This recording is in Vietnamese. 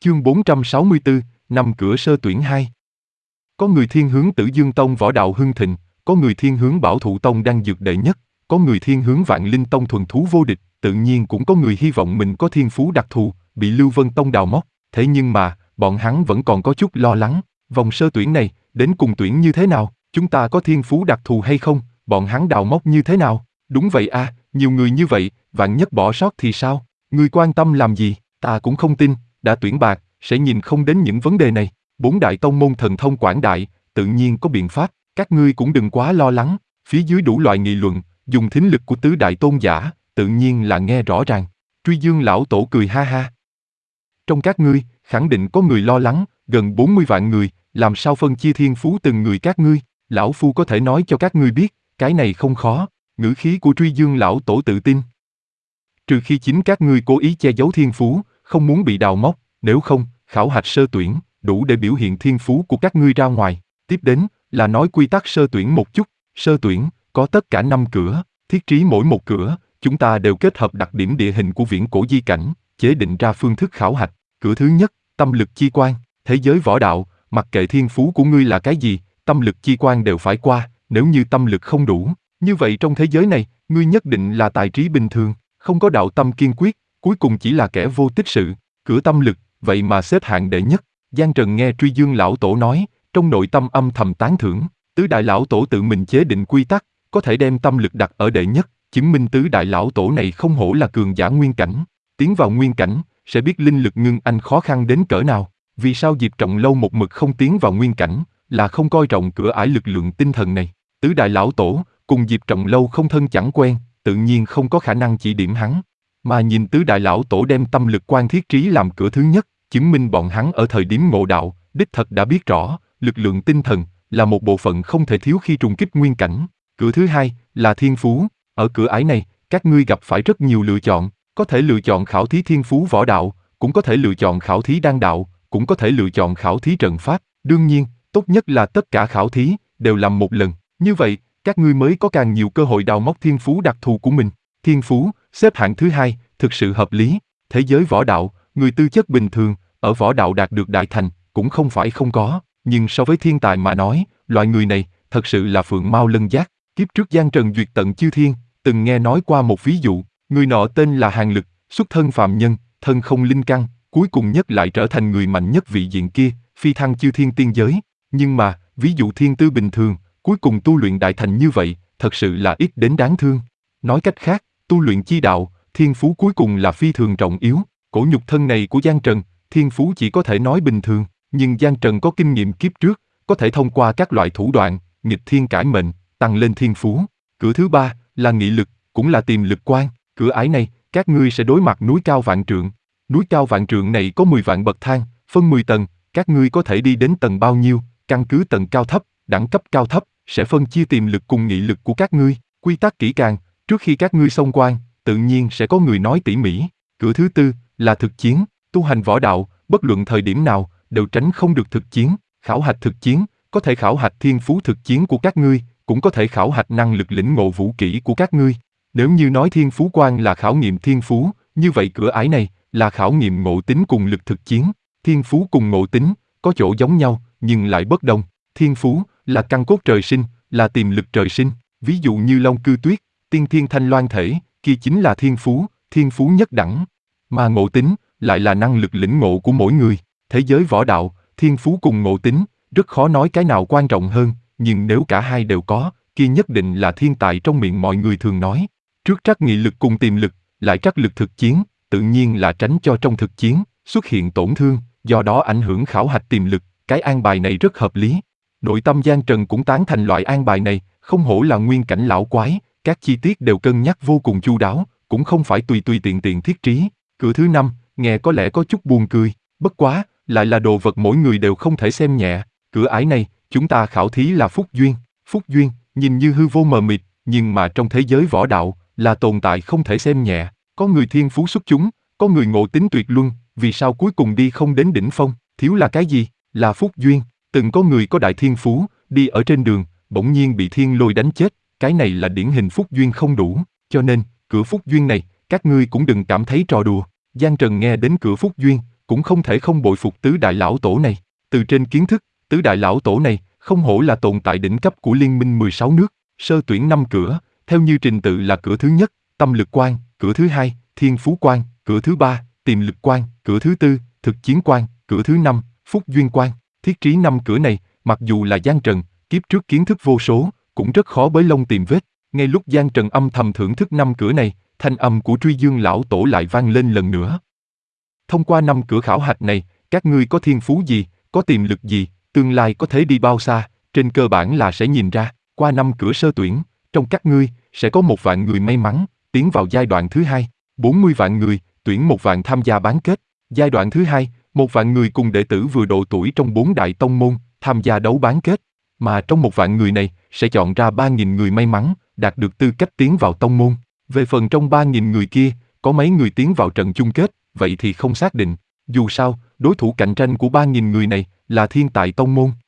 Chương 464, năm cửa sơ tuyển 2. Có người thiên hướng Tử Dương Tông võ đạo hưng thịnh, có người thiên hướng Bảo Thụ Tông đang dược đệ nhất, có người thiên hướng Vạn Linh Tông thuần thú vô địch, tự nhiên cũng có người hy vọng mình có thiên phú đặc thù, bị Lưu Vân Tông đào móc. Thế nhưng mà, bọn hắn vẫn còn có chút lo lắng, vòng sơ tuyển này, đến cùng tuyển như thế nào, chúng ta có thiên phú đặc thù hay không, bọn hắn đào móc như thế nào? Đúng vậy à, nhiều người như vậy, vạn nhất bỏ sót thì sao? Ngươi quan tâm làm gì? Ta cũng không tin, đã tuyển bạc, sẽ nhìn không đến những vấn đề này. 4 đại tông môn thần thông quảng đại, tự nhiên có biện pháp, các ngươi cũng đừng quá lo lắng. Phía dưới đủ loại nghị luận, dùng thính lực của tứ đại tôn giả, tự nhiên là nghe rõ ràng. Truy Dương lão tổ cười ha ha. Trong các ngươi, khẳng định có người lo lắng, gần 40 vạn người, làm sao phân chia thiên phú từng người các ngươi? Lão Phu có thể nói cho các ngươi biết, cái này không khó. Ngữ khí của Truy Dương lão tổ tự tin. Trừ khi chính các ngươi cố ý che giấu thiên phú, không muốn bị đào móc, nếu không, khảo hạch sơ tuyển, đủ để biểu hiện thiên phú của các ngươi ra ngoài. Tiếp đến, là nói quy tắc sơ tuyển một chút. Sơ tuyển, có tất cả 5 cửa, thiết trí mỗi một cửa, chúng ta đều kết hợp đặc điểm địa hình của viễn cổ di cảnh, chế định ra phương thức khảo hạch. Cửa thứ nhất, tâm lực chi quan, thế giới võ đạo, mặc kệ thiên phú của ngươi là cái gì, tâm lực chi quan đều phải qua, nếu như tâm lực không đủ, như vậy trong thế giới này, ngươi nhất định là tài trí bình thường, không có đạo tâm kiên quyết, cuối cùng chỉ là kẻ vô tích sự. Cửa tâm lực, vậy mà xếp hạng đệ nhất. Giang Trần nghe Truy Dương lão tổ nói, trong nội tâm âm thầm tán thưởng, tứ đại lão tổ tự mình chế định quy tắc, có thể đem tâm lực đặt ở đệ nhất, chứng minh tứ đại lão tổ này không hổ là cường giả nguyên cảnh. Tiến vào nguyên cảnh, sẽ biết linh lực ngưng anh khó khăn đến cỡ nào. Vì sao Diệp Trọng lâu một mực không tiến vào nguyên cảnh, là không coi trọng cửa ải lực lượng tinh thần này. Tứ đại lão tổ, cùng Diệp Trọng lâu không thân chẳng quen, tự nhiên không có khả năng chỉ điểm hắn. Mà nhìn tứ đại lão tổ đem tâm lực quan thiết trí làm cửa thứ nhất, chứng minh bọn hắn ở thời điểm ngộ đạo, đích thật đã biết rõ, lực lượng tinh thần là một bộ phận không thể thiếu khi trùng kích nguyên cảnh. Cửa thứ hai là thiên phú, ở cửa ải này, các ngươi gặp phải rất nhiều lựa chọn, có thể lựa chọn khảo thí thiên phú võ đạo, cũng có thể lựa chọn khảo thí đan đạo, cũng có thể lựa chọn khảo thí trận pháp. Đương nhiên, tốt nhất là tất cả khảo thí đều làm một lần, như vậy, các ngươi mới có càng nhiều cơ hội đào móc thiên phú đặc thù của mình. Thiên phú, xếp hạng thứ hai, thực sự hợp lý. Thế giới võ đạo, người tư chất bình thường, ở võ đạo đạt được đại thành, cũng không phải không có, nhưng so với thiên tài mà nói, loại người này, thật sự là phượng mao lân giác. Kiếp trước Giang Trần duyệt tận chư thiên, từng nghe nói qua một ví dụ, người nọ tên là Hàn Lực, xuất thân phàm nhân, thân không linh căn, cuối cùng nhất lại trở thành người mạnh nhất vị diện kia, phi thăng chư thiên tiên giới. Nhưng mà, ví dụ thiên tư bình thường, cuối cùng tu luyện đại thành như vậy, thật sự là ít đến đáng thương. Nói cách khác, tu luyện chi đạo, thiên phú cuối cùng là phi thường trọng yếu. Cổ nhục thân này của Giang Trần, thiên phú chỉ có thể nói bình thường, nhưng Giang Trần có kinh nghiệm kiếp trước, có thể thông qua các loại thủ đoạn, nghịch thiên cải mệnh, tăng lên thiên phú. Cửa thứ ba là nghị lực, cũng là tiềm lực quan. Cửa ải này, các ngươi sẽ đối mặt núi cao vạn trượng. Núi cao vạn trượng này có 10 vạn bậc thang, phân 10 tầng, các ngươi có thể đi đến tầng bao nhiêu, căn cứ tầng cao thấp, đẳng cấp cao thấp, sẽ phân chia tiềm lực cùng nghị lực của các ngươi. Quy tắc kỹ càng, trước khi các ngươi xông quan, tự nhiên sẽ có người nói tỉ mỉ. Cửa thứ tư là thực chiến, tu hành võ đạo, bất luận thời điểm nào, đều tránh không được thực chiến. Khảo hạch thực chiến, có thể khảo hạch thiên phú thực chiến của các ngươi, cũng có thể khảo hạch năng lực lĩnh ngộ vũ kỹ của các ngươi. Nếu như nói thiên phú quan là khảo nghiệm thiên phú, như vậy cửa ải này là khảo nghiệm ngộ tính cùng lực thực chiến. Thiên phú cùng ngộ tính có chỗ giống nhau, nhưng lại bất đồng. Thiên phú là căn cốt trời sinh, là tiềm lực trời sinh. Ví dụ như Long Cư Tuyết, tiên thiên thanh loan thể, kia chính là thiên phú nhất đẳng. Mà ngộ tính lại là năng lực lĩnh ngộ của mỗi người. Thế giới võ đạo, thiên phú cùng ngộ tính, rất khó nói cái nào quan trọng hơn, nhưng nếu cả hai đều có, kia nhất định là thiên tài trong miệng mọi người thường nói. Trước trắc nghị lực cùng tiềm lực, lại trắc lực thực chiến, tự nhiên là tránh cho trong thực chiến xuất hiện tổn thương, do đó ảnh hưởng khảo hạch tiềm lực. Cái an bài này rất hợp lý. Nội tâm Giang Trần cũng tán thành loại an bài này, không hổ là nguyên cảnh lão quái, các chi tiết đều cân nhắc vô cùng chu đáo, cũng không phải tùy tùy tiện tiện thiết trí. Cửa thứ năm, nghe có lẽ có chút buồn cười, bất quá, lại là đồ vật mỗi người đều không thể xem nhẹ. Cửa ải này, chúng ta khảo thí là phúc duyên. Phúc duyên, nhìn như hư vô mờ mịt, nhưng mà trong thế giới võ đạo, là tồn tại không thể xem nhẹ. Có người thiên phú xuất chúng, có người ngộ tính tuyệt luân, vì sao cuối cùng đi không đến đỉnh phong, thiếu là cái gì? Là phúc duyên. Từng có người có đại thiên phú, đi ở trên đường, bỗng nhiên bị thiên lôi đánh chết, cái này là điển hình phúc duyên không đủ, cho nên, cửa phúc duyên này, các ngươi cũng đừng cảm thấy trò đùa. Giang Trần nghe đến cửa phúc duyên, cũng không thể không bội phục tứ đại lão tổ này. Từ trên kiến thức, tứ đại lão tổ này không hổ là tồn tại đỉnh cấp của Liên minh 16 nước. Sơ tuyển 5 cửa, theo như trình tự là cửa thứ nhất, tâm lực quan, cửa thứ hai, thiên phú quan, cửa thứ ba, tiềm lực quan, cửa thứ tư, thực chiến quan, cửa thứ năm, phúc duyên quan. Thiết trí 5 cửa này, mặc dù là Giang Trần, kiếp trước kiến thức vô số, cũng rất khó bới lông tìm vết. Ngay lúc Giang Trần âm thầm thưởng thức 5 cửa này, thanh âm của Truy Dương lão tổ lại vang lên lần nữa. Thông qua 5 cửa khảo hạch này, các ngươi có thiên phú gì, có tiềm lực gì, tương lai có thể đi bao xa, trên cơ bản là sẽ nhìn ra. Qua 5 cửa sơ tuyển, trong các ngươi sẽ có 1 vạn người may mắn tiến vào giai đoạn thứ hai, 40 vạn người tuyển 1 vạn tham gia bán kết. Giai đoạn thứ hai, 1 vạn người cùng đệ tử vừa độ tuổi trong 4 đại tông môn tham gia đấu bán kết, mà trong 1 vạn người này sẽ chọn ra 3.000 người may mắn đạt được tư cách tiến vào tông môn. Về phần trong 3.000 người kia, có mấy người tiến vào trận chung kết, vậy thì không xác định. Dù sao, đối thủ cạnh tranh của 3.000 người này là thiên tài tông môn.